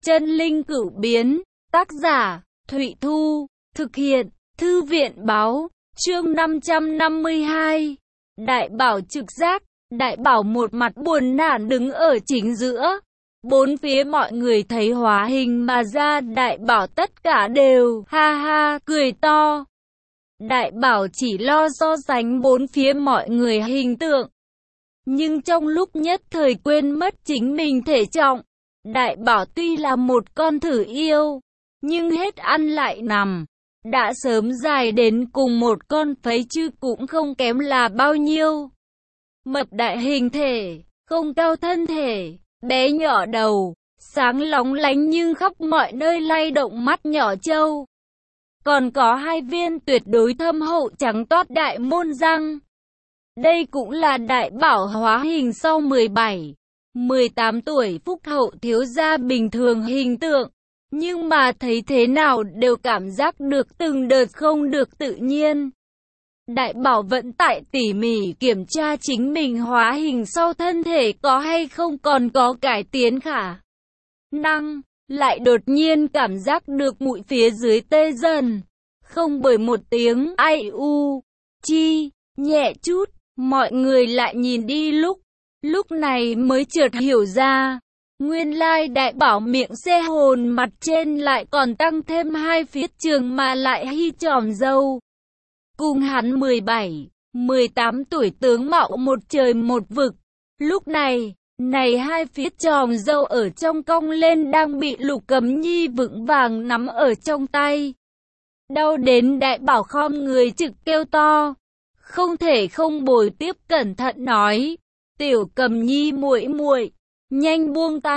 Chân linh cửu biến, tác giả, Thụy Thu, thực hiện, Thư viện báo, chương 552. Đại bảo trực giác, đại bảo một mặt buồn nản đứng ở chính giữa. Bốn phía mọi người thấy hóa hình mà ra, đại bảo tất cả đều ha ha cười to. Đại bảo chỉ lo so sánh bốn phía mọi người hình tượng, nhưng trong lúc nhất thời quên mất chính mình thể trọng. Đại bảo tuy là một con thử yêu, nhưng hết ăn lại nằm, đã sớm dài đến cùng một con phấy chứ cũng không kém là bao nhiêu. Mập đại hình thể, không cao thân thể, bé nhỏ đầu, sáng lóng lánh nhưng khắp mọi nơi lay động mắt nhỏ trâu. Còn có hai viên tuyệt đối thâm hậu trắng toát đại môn răng. Đây cũng là đại bảo hóa hình sau 17-18 tuổi phúc hậu thiếu gia bình thường hình tượng. Nhưng mà thấy thế nào đều cảm giác được từng đợt không được tự nhiên. Đại bảo vẫn tại tỉ mỉ kiểm tra chính mình hóa hình sau thân thể có hay không còn có cải tiến khả năng. Lại đột nhiên cảm giác được mũi phía dưới tê dần. Không bởi một tiếng ai u chi nhẹ chút, mọi người lại nhìn đi lúc này mới chợt hiểu ra. Nguyên lai đại bảo miệng xe hồn mặt trên lại còn tăng thêm hai phía trường mà lại hy tròm râu. Cùng hắn 17-18 tuổi tướng mạo một trời một vực. Lúc này hai phía tròm râu ở trong cong lên đang bị Lục Cẩm Nhi vững vàng nắm ở trong tay. Đau đến đại bảo khom người trực kêu to. Không thể không bồi tiếp cẩn thận nói. Tiểu Cẩm Nhi muội muội, nhanh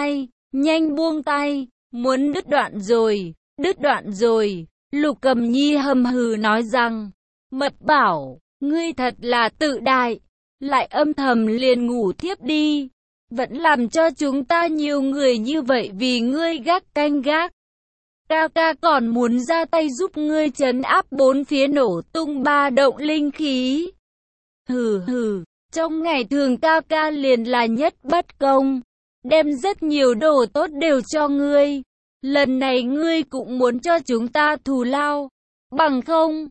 buông tay, muốn đứt đoạn rồi. Lục Cẩm Nhi hầm hừ nói rằng, Mật bảo, ngươi thật là tự đại, lại âm thầm liền ngủ thiếp đi, vẫn làm cho chúng ta nhiều người như vậy vì ngươi canh gác. Ca ca còn muốn ra tay giúp ngươi trấn áp bốn phía nổ tung ba động linh khí. Hừ, trong ngày thường ca ca liền là nhất bất công, đem rất nhiều đồ tốt đều cho ngươi. Lần này ngươi cũng muốn cho chúng ta thù lao, bằng không?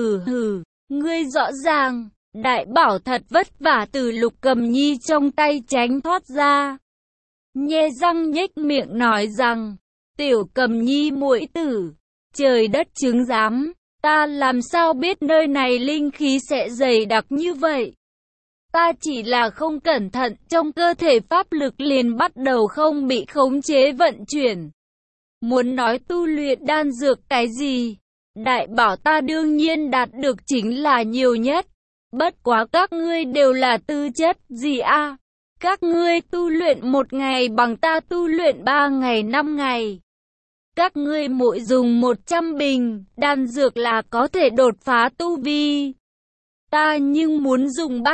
Ngươi rõ ràng. Đại bảo thật vất vả từ Lục Cẩm Nhi trong tay tránh thoát ra, nhe răng nhếch miệng nói rằng, Tiểu Cẩm Nhi muội tử, trời đất chứng giám, ta làm sao biết nơi này linh khí sẽ dày đặc như vậy. Ta chỉ là không cẩn thận, trong cơ thể pháp lực liền bắt đầu không bị khống chế vận chuyển. Muốn nói tu luyện đan dược cái gì, đại bảo ta đương nhiên đạt được chính là nhiều nhất. Bất quá các ngươi đều là tư chất gì a? Các ngươi tu luyện 1 ngày bằng ta tu luyện 3 ngày 5 ngày. Các ngươi mỗi dùng 100 bình đan dược là có thể đột phá tu vi. Ta nhưng muốn dùng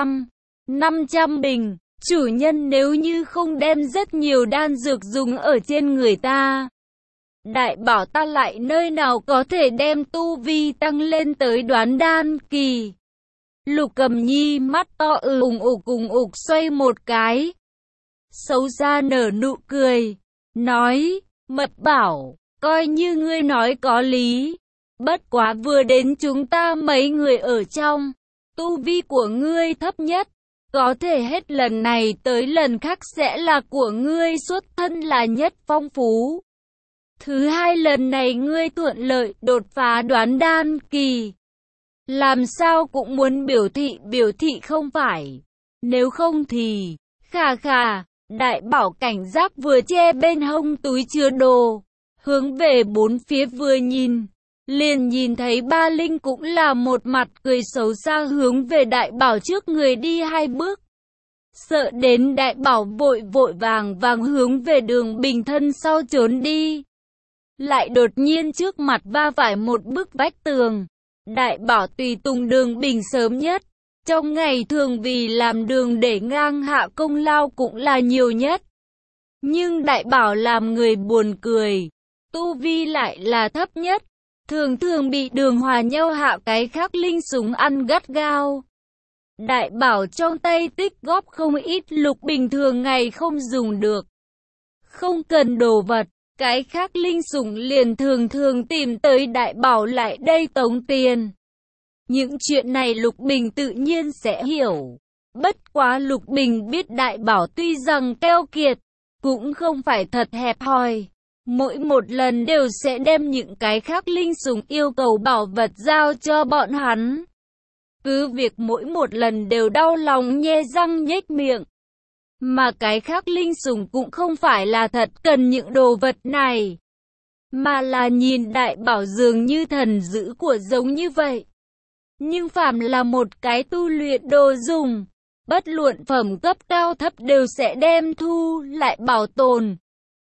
300-500 bình. Chủ nhân nếu như không đem rất nhiều đan dược dùng ở trên người ta, đại bảo ta lại nơi nào có thể đem tu vi tăng lên tới đoán đan kỳ. Lục Cẩm Nhi mắt to ủng ục xoay một cái, xấu xa nở nụ cười, nói, Mật bảo, coi như ngươi nói có lý, bất quá vừa đến chúng ta mấy người ở trong, tu vi của ngươi thấp nhất, có thể hết lần này tới lần khác sẽ là của ngươi xuất thân là nhất phong phú. Thứ hai lần này ngươi thuận lợi đột phá đoán đan kỳ, làm sao cũng muốn biểu thị không phải, nếu không thì, khà, đại bảo cảnh giác vừa che bên hông túi chứa đồ, hướng về bốn phía vừa nhìn, liền nhìn thấy Ba Linh cũng là một mặt cười xấu xa hướng về đại bảo trước người đi 2 bước. Sợ đến đại bảo vội vàng hướng về đường bình thân sau trốn đi. Lại đột nhiên trước mặt va phải một bức vách tường. Đại bảo tùy tùng đường bình sớm nhất, trong ngày thường vì làm đường để ngang hạ công lao cũng là nhiều nhất. Nhưng đại bảo làm người buồn cười, tu vi lại là thấp nhất, thường bị đường hòa nhau hạ cái khác linh súng ăn gắt gao. Đại bảo trong tay tích góp không ít lục bình thường ngày không dùng được. Không cần đồ vật, cái khác linh sủng liền thường thường tìm tới Đại Bảo lại đây tống tiền. Những chuyện này Lục Bình tự nhiên sẽ hiểu. Bất quá Lục Bình biết Đại Bảo tuy rằng keo kiệt, cũng không phải thật hẹp hòi. Mỗi một lần đều sẽ đem những cái khác linh sủng yêu cầu bảo vật giao cho bọn hắn. Cứ việc mỗi một lần đều đau lòng nhe răng nhếch miệng. Mà cái khác linh sủng cũng không phải là thật cần những đồ vật này, mà là nhìn Đại Bảo dường như thần dữ của giống như vậy. Nhưng phàm là một cái tu luyện đồ dùng, bất luận phẩm cấp cao thấp đều sẽ đem thu lại bảo tồn.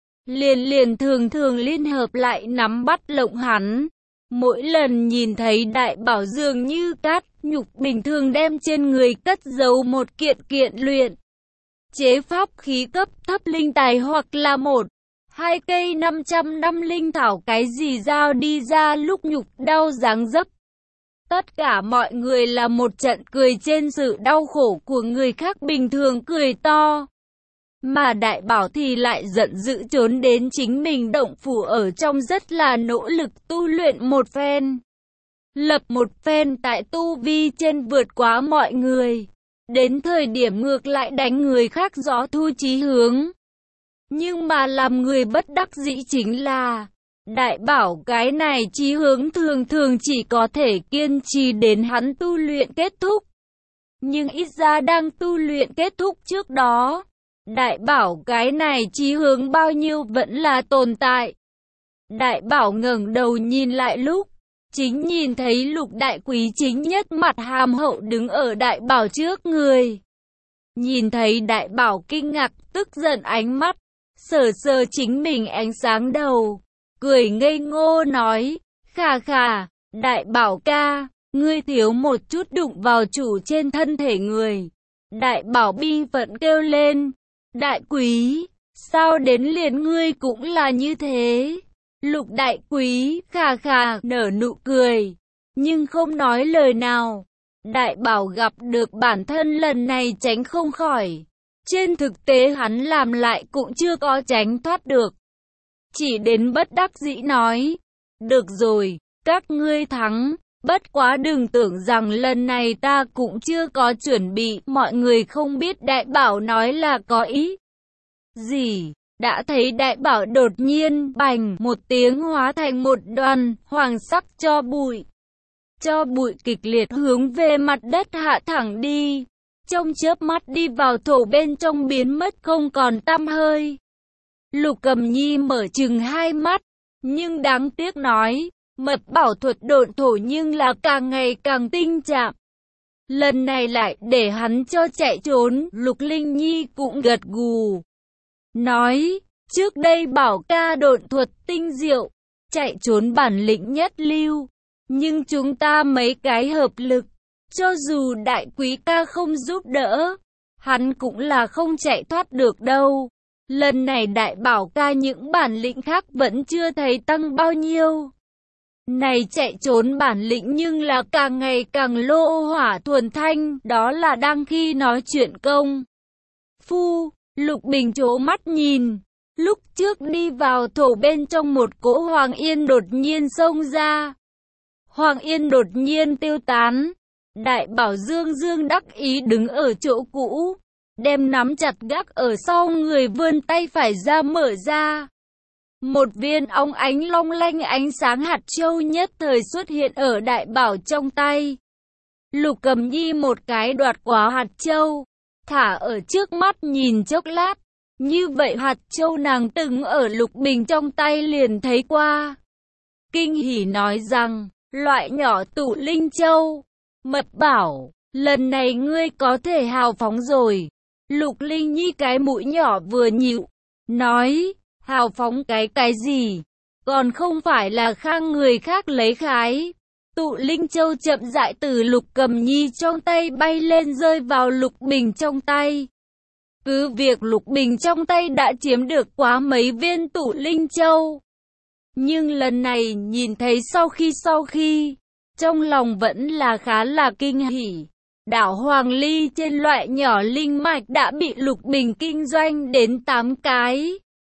Liền thường thường liên hợp lại nắm bắt lộng hắn. Mỗi lần nhìn thấy Đại Bảo dường như cát nhục bình thường đem trên người cất giấu một kiện luyện chế pháp khí cấp thấp linh tài hoặc là 1-2 cây 500 năm linh thảo cái gì giao đi ra lúc nhục đau dáng dấp. Tất cả mọi người là một trận cười trên sự đau khổ của người khác bình thường cười to. Mà Đại Bảo thì lại giận dữ trốn đến chính mình động phủ ở trong rất là nỗ lực tu luyện một phen. Lập một phen tại tu vi trên vượt quá mọi người. Đến thời điểm ngược lại đánh người khác gió thu chí hướng. Nhưng mà làm người bất đắc dĩ chính là Đại Bảo cái này chí hướng thường thường chỉ có thể kiên trì đến hắn tu luyện kết thúc. Nhưng ít ra đang tu luyện kết thúc trước đó, Đại Bảo cái này chí hướng bao nhiêu vẫn là tồn tại. Đại Bảo ngẩng đầu nhìn lại lúc, chính nhìn thấy Lục Đại Quý chính nhất mặt hàm hậu đứng ở Đại Bảo trước người. Nhìn thấy Đại Bảo kinh ngạc tức giận ánh mắt, sờ sờ chính mình ánh sáng đầu, cười ngây ngô nói, khà khà, Đại Bảo ca, ngươi thiếu một chút đụng vào chủ trên thân thể người. Đại Bảo bi phẫn kêu lên, Đại Quý, sao đến liền ngươi cũng là như thế? Lục Đại Quý khà khà nở nụ cười, nhưng không nói lời nào. Đại Bảo gặp được bản thân lần này tránh không khỏi. Trên thực tế hắn làm lại cũng chưa có tránh thoát được. Chỉ đến bất đắc dĩ nói, được rồi, các ngươi thắng, bất quá đừng tưởng rằng lần này ta cũng chưa có chuẩn bị. Mọi người không biết Đại Bảo nói là có ý gì. Đã thấy Đại Bảo đột nhiên bành một tiếng hóa thành một đoàn hoàng sắc tro bụi. Tro bụi kịch liệt hướng về mặt đất hạ thẳng đi. Trong chớp mắt đi vào thổ bên trong biến mất không còn tăm hơi. Lục Cầm Nhi mở chừng hai mắt, nhưng đáng tiếc nói, mật bảo thuật độn thổ nhưng là càng ngày càng tinh chạm. Lần này lại để hắn cho chạy trốn. Lục Linh Nhi cũng gật gù, nói, trước đây Bảo ca độn thuật tinh diệu, chạy trốn bản lĩnh nhất lưu, nhưng chúng ta mấy cái hợp lực, cho dù Đại Quý ca không giúp đỡ, hắn cũng là không chạy thoát được đâu. Lần này Đại Bảo ca những bản lĩnh khác vẫn chưa thấy tăng bao nhiêu. Này chạy trốn bản lĩnh nhưng là càng ngày càng lô hỏa thuần thanh, đó là đang khi nói chuyện công phu. Lục Bình trố mắt nhìn, lúc trước đi vào thổ bên trong một cỗ Hoàng Yên đột nhiên xông ra. Hoàng Yên đột nhiên tiêu tán. Đại Bảo dương dương đắc ý đứng ở chỗ cũ, đem nắm chặt gác ở sau người vươn tay phải ra mở ra. Một viên óng ánh long lanh ánh sáng hạt châu nhất thời xuất hiện ở Đại Bảo trong tay. Lục Cầm Nhi một cái đoạt quá hạt châu, thả ở trước mắt nhìn chốc lát. Như vậy hạt châu nàng từng ở Lục Bình trong tay liền thấy qua. Kinh hỉ nói rằng, loại nhỏ tụ linh châu. Mật bảo, lần này ngươi có thể hào phóng rồi. Lục Linh Nhi cái mũi nhỏ vừa nhịu, nói, hào phóng cái gì? Còn không phải là khang người khác lấy khái. Tụ linh châu chậm rãi từ Lục Cầm Nhi trong tay bay lên rơi vào Lục Bình trong tay. Cứ việc Lục Bình trong tay đã chiếm được quá mấy viên tụ linh châu, nhưng lần này nhìn thấy sau khi, trong lòng vẫn là khá là kinh hỉ. Đảo Hoàng Ly trên loại nhỏ linh mạch đã bị Lục Bình kinh doanh đến 8 cái.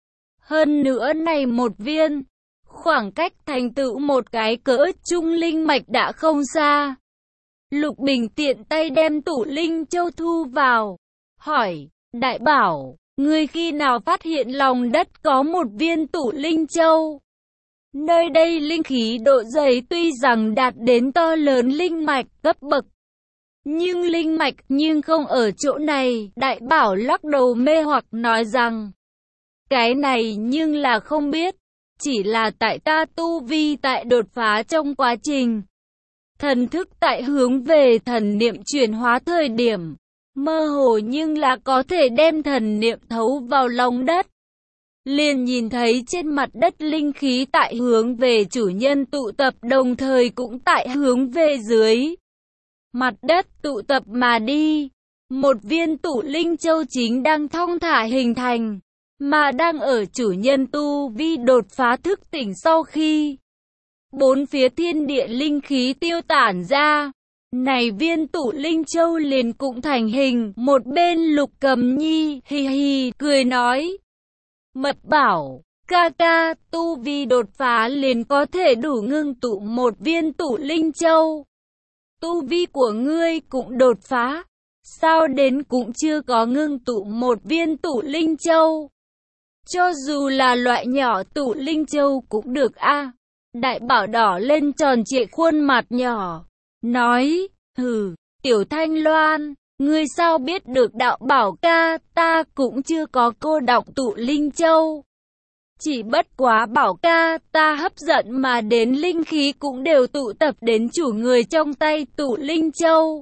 Hơn nữa này một viên, khoảng cách thành tựu một cái cỡ trung linh mạch đã không xa. Lục Bình tiện tay đem tụ linh châu thu vào, hỏi, đại bảo, ngươi khi nào phát hiện lòng đất có một viên tụ linh châu? Nơi đây linh khí độ dày tuy rằng đạt đến to lớn linh mạch cấp bậc, nhưng linh mạch nhưng không ở chỗ này. Đại bảo lắc đầu mê hoặc nói rằng, cái này nhưng là không biết, chỉ là tại ta tu vi tại đột phá trong quá trình. Thần thức tại hướng về thần niệm chuyển hóa thời điểm, mơ hồ nhưng là có thể đem thần niệm thấu vào lòng đất. Liền nhìn thấy trên mặt đất linh khí tại hướng về chủ nhân tụ tập, đồng thời cũng tại hướng về dưới mặt đất tụ tập mà đi. Một viên tụ linh châu chính đang thong thả hình thành, mà đang ở chủ nhân tu vi đột phá thức tỉnh sau khi bốn phía thiên địa linh khí tiêu tản ra. Này viên tụ linh châu liền cũng thành hình. Một bên Lục Cầm Nhi hì hì cười nói, Mật bảo, ca ca, tu vi đột phá liền có thể đủ ngưng tụ một viên tụ linh châu. Tu vi của ngươi cũng đột phá, sao đến cũng chưa có ngưng tụ một viên tụ linh châu? Cho dù là loại nhỏ tụ linh châu cũng được a. Đại bảo đỏ lên tròn trịa khuôn mặt nhỏ, nói, hừ, Tiểu Thanh Loan, ngươi sao biết được đạo bảo ca, ta cũng chưa có cô đọng tụ linh châu. Chỉ bất quá bảo ca, ta hấp dẫn mà đến linh khí cũng đều tụ tập đến chủ người trong tay tụ linh châu.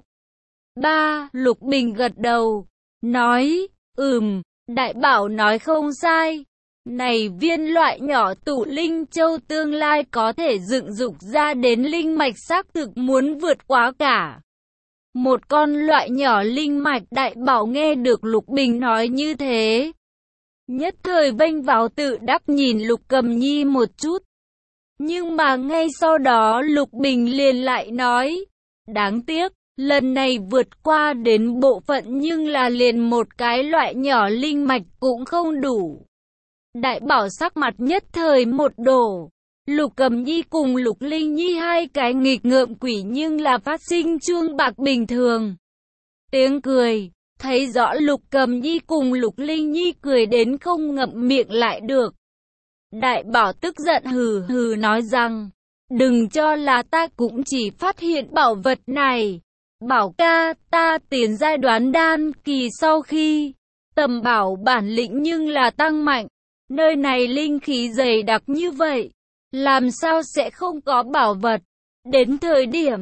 Lục Bình gật đầu, nói, đại bảo nói không sai. Này viên loại nhỏ tụ linh châu tương lai có thể dựng dục ra đến linh mạch xác thực muốn vượt quá cả một con loại nhỏ linh mạch. Đại bảo nghe được Lục Bình nói như thế, nhất thời vênh váo tự đắc nhìn Lục Cầm Nhi một chút. Nhưng mà ngay sau đó Lục Bình liền lại nói, đáng tiếc, lần này vượt qua đến bộ phận nhưng là liền một cái loại nhỏ linh mạch cũng không đủ. Đại bảo sắc mặt nhất thời một đổ. Lục Cầm Nhi cùng Lục Linh Nhi hai cái nghịch ngợm quỷ nhưng là phát sinh chuông bạc bình thường tiếng cười. Thấy rõ Lục Cầm Nhi cùng Lục Linh Nhi cười đến không ngậm miệng lại được. Đại bảo tức giận hừ hừ nói rằng, đừng cho là ta cũng chỉ phát hiện bảo vật này. Bảo ca, ta tiến giai đoán đan kỳ sau khi tầm bảo bản lĩnh nhưng là tăng mạnh. Nơi này linh khí dày đặc như vậy, làm sao sẽ không có bảo vật? Đến thời điểm,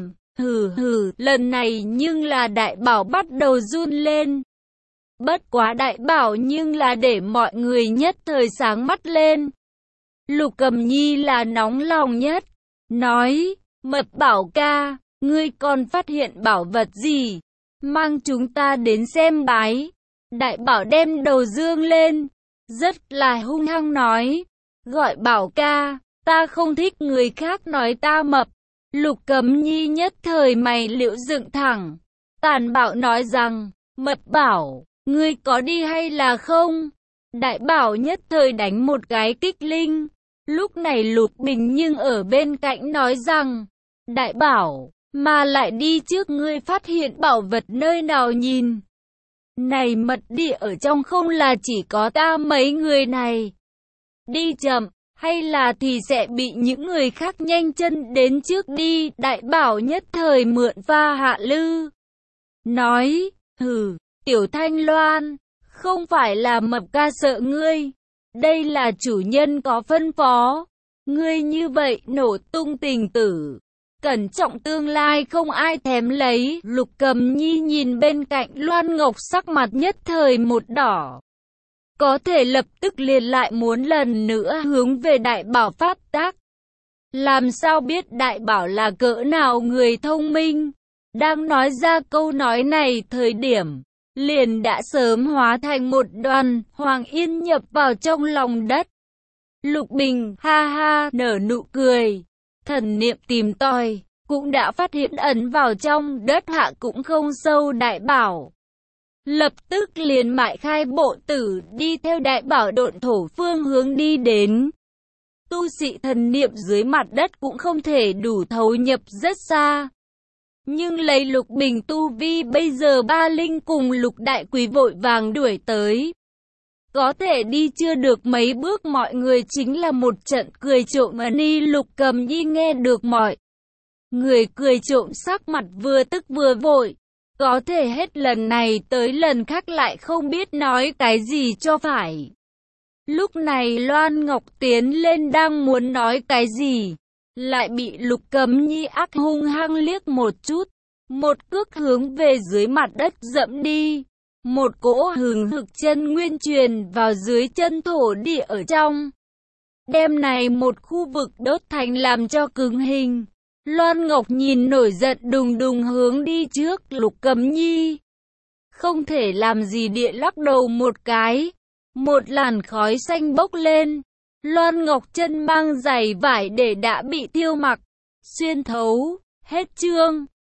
lần này nhưng là đại bảo bắt đầu run lên. Bất quá đại bảo nhưng là để mọi người nhất thời sáng mắt lên. Lục Cầm Nhi là nóng lòng nhất, nói, Mật bảo ca, ngươi còn phát hiện bảo vật gì? Mang chúng ta đến xem bái. Đại bảo đem đầu dương lên, rất là hung hăng nói, gọi bảo ca, ta không thích người khác nói ta mập. Lục Cầm Nhi nhất thời mày liễu dựng thẳng, tàn bạo nói rằng, Mật bảo, ngươi có đi hay là không? Đại bảo nhất thời đánh một cái kích linh. Lúc này Lục Bình nhưng ở bên cạnh nói rằng, đại bảo, mà lại đi trước ngươi phát hiện bảo vật nơi nào nhìn. Này mật địa ở trong không là chỉ có ta mấy người này. Đi chậm, hay là thì sẽ bị những người khác nhanh chân đến trước đi. Đại bảo nhất thời mượn pha hạ lư, nói, Tiểu Thanh Loan, không phải là mập ca sợ ngươi. Đây là chủ nhân có phân phó. Ngươi như vậy nổ tung tình tử, cẩn trọng tương lai không ai thèm lấy. Lục Cầm Nhi nhìn bên cạnh Loan Ngọc sắc mặt nhất thời một đỏ. Có thể lập tức liền lại muốn lần nữa hướng về đại bảo pháp tác. Làm sao biết đại bảo là cỡ nào người thông minh. Đang nói ra câu nói này thời điểm, liền đã sớm hóa thành một đoàn hoàng yên nhập vào trong lòng đất. Lục Bình ha ha nở nụ cười, thần niệm tìm tòi, cũng đã phát hiện ẩn vào trong đất hạ cũng không sâu đại bảo. lập tức liền mại khai bộ tử đi theo đại bảo độn thổ phương hướng đi đến. Tu sĩ thần niệm dưới mặt đất cũng không thể đủ thấu nhập rất xa. Nhưng lấy Lục Bình tu vi bây giờ ba linh cùng Lục Đại Quý vội vàng đuổi tới. Có thể đi chưa được mấy bước mọi người chính là một trận cười trộm ni. Lục Cầm Nhi nghe được mọi người cười trộm sắc mặt vừa tức vừa vội. Có thể hết lần này tới lần khác lại không biết nói cái gì cho phải. Lúc này Loan Ngọc tiến lên đang muốn nói cái gì, lại bị Lục Cầm Nhi ác hung hăng liếc một chút. Một cước hướng về dưới mặt đất dẫm đi. Một cỗ hừng hực chân nguyên truyền vào dưới chân thổ địa ở trong. Đêm này một khu vực đốt thành làm cho cứng hình. Loan Ngọc nhìn nổi giận đùng đùng hướng đi trước Lục Cầm Nhi. Không thể làm gì địa lắc đầu một cái. Một làn khói xanh bốc lên. Loan Ngọc chân mang giày vải để đã bị tiêu mặc. Xuyên thấu. Hết chương.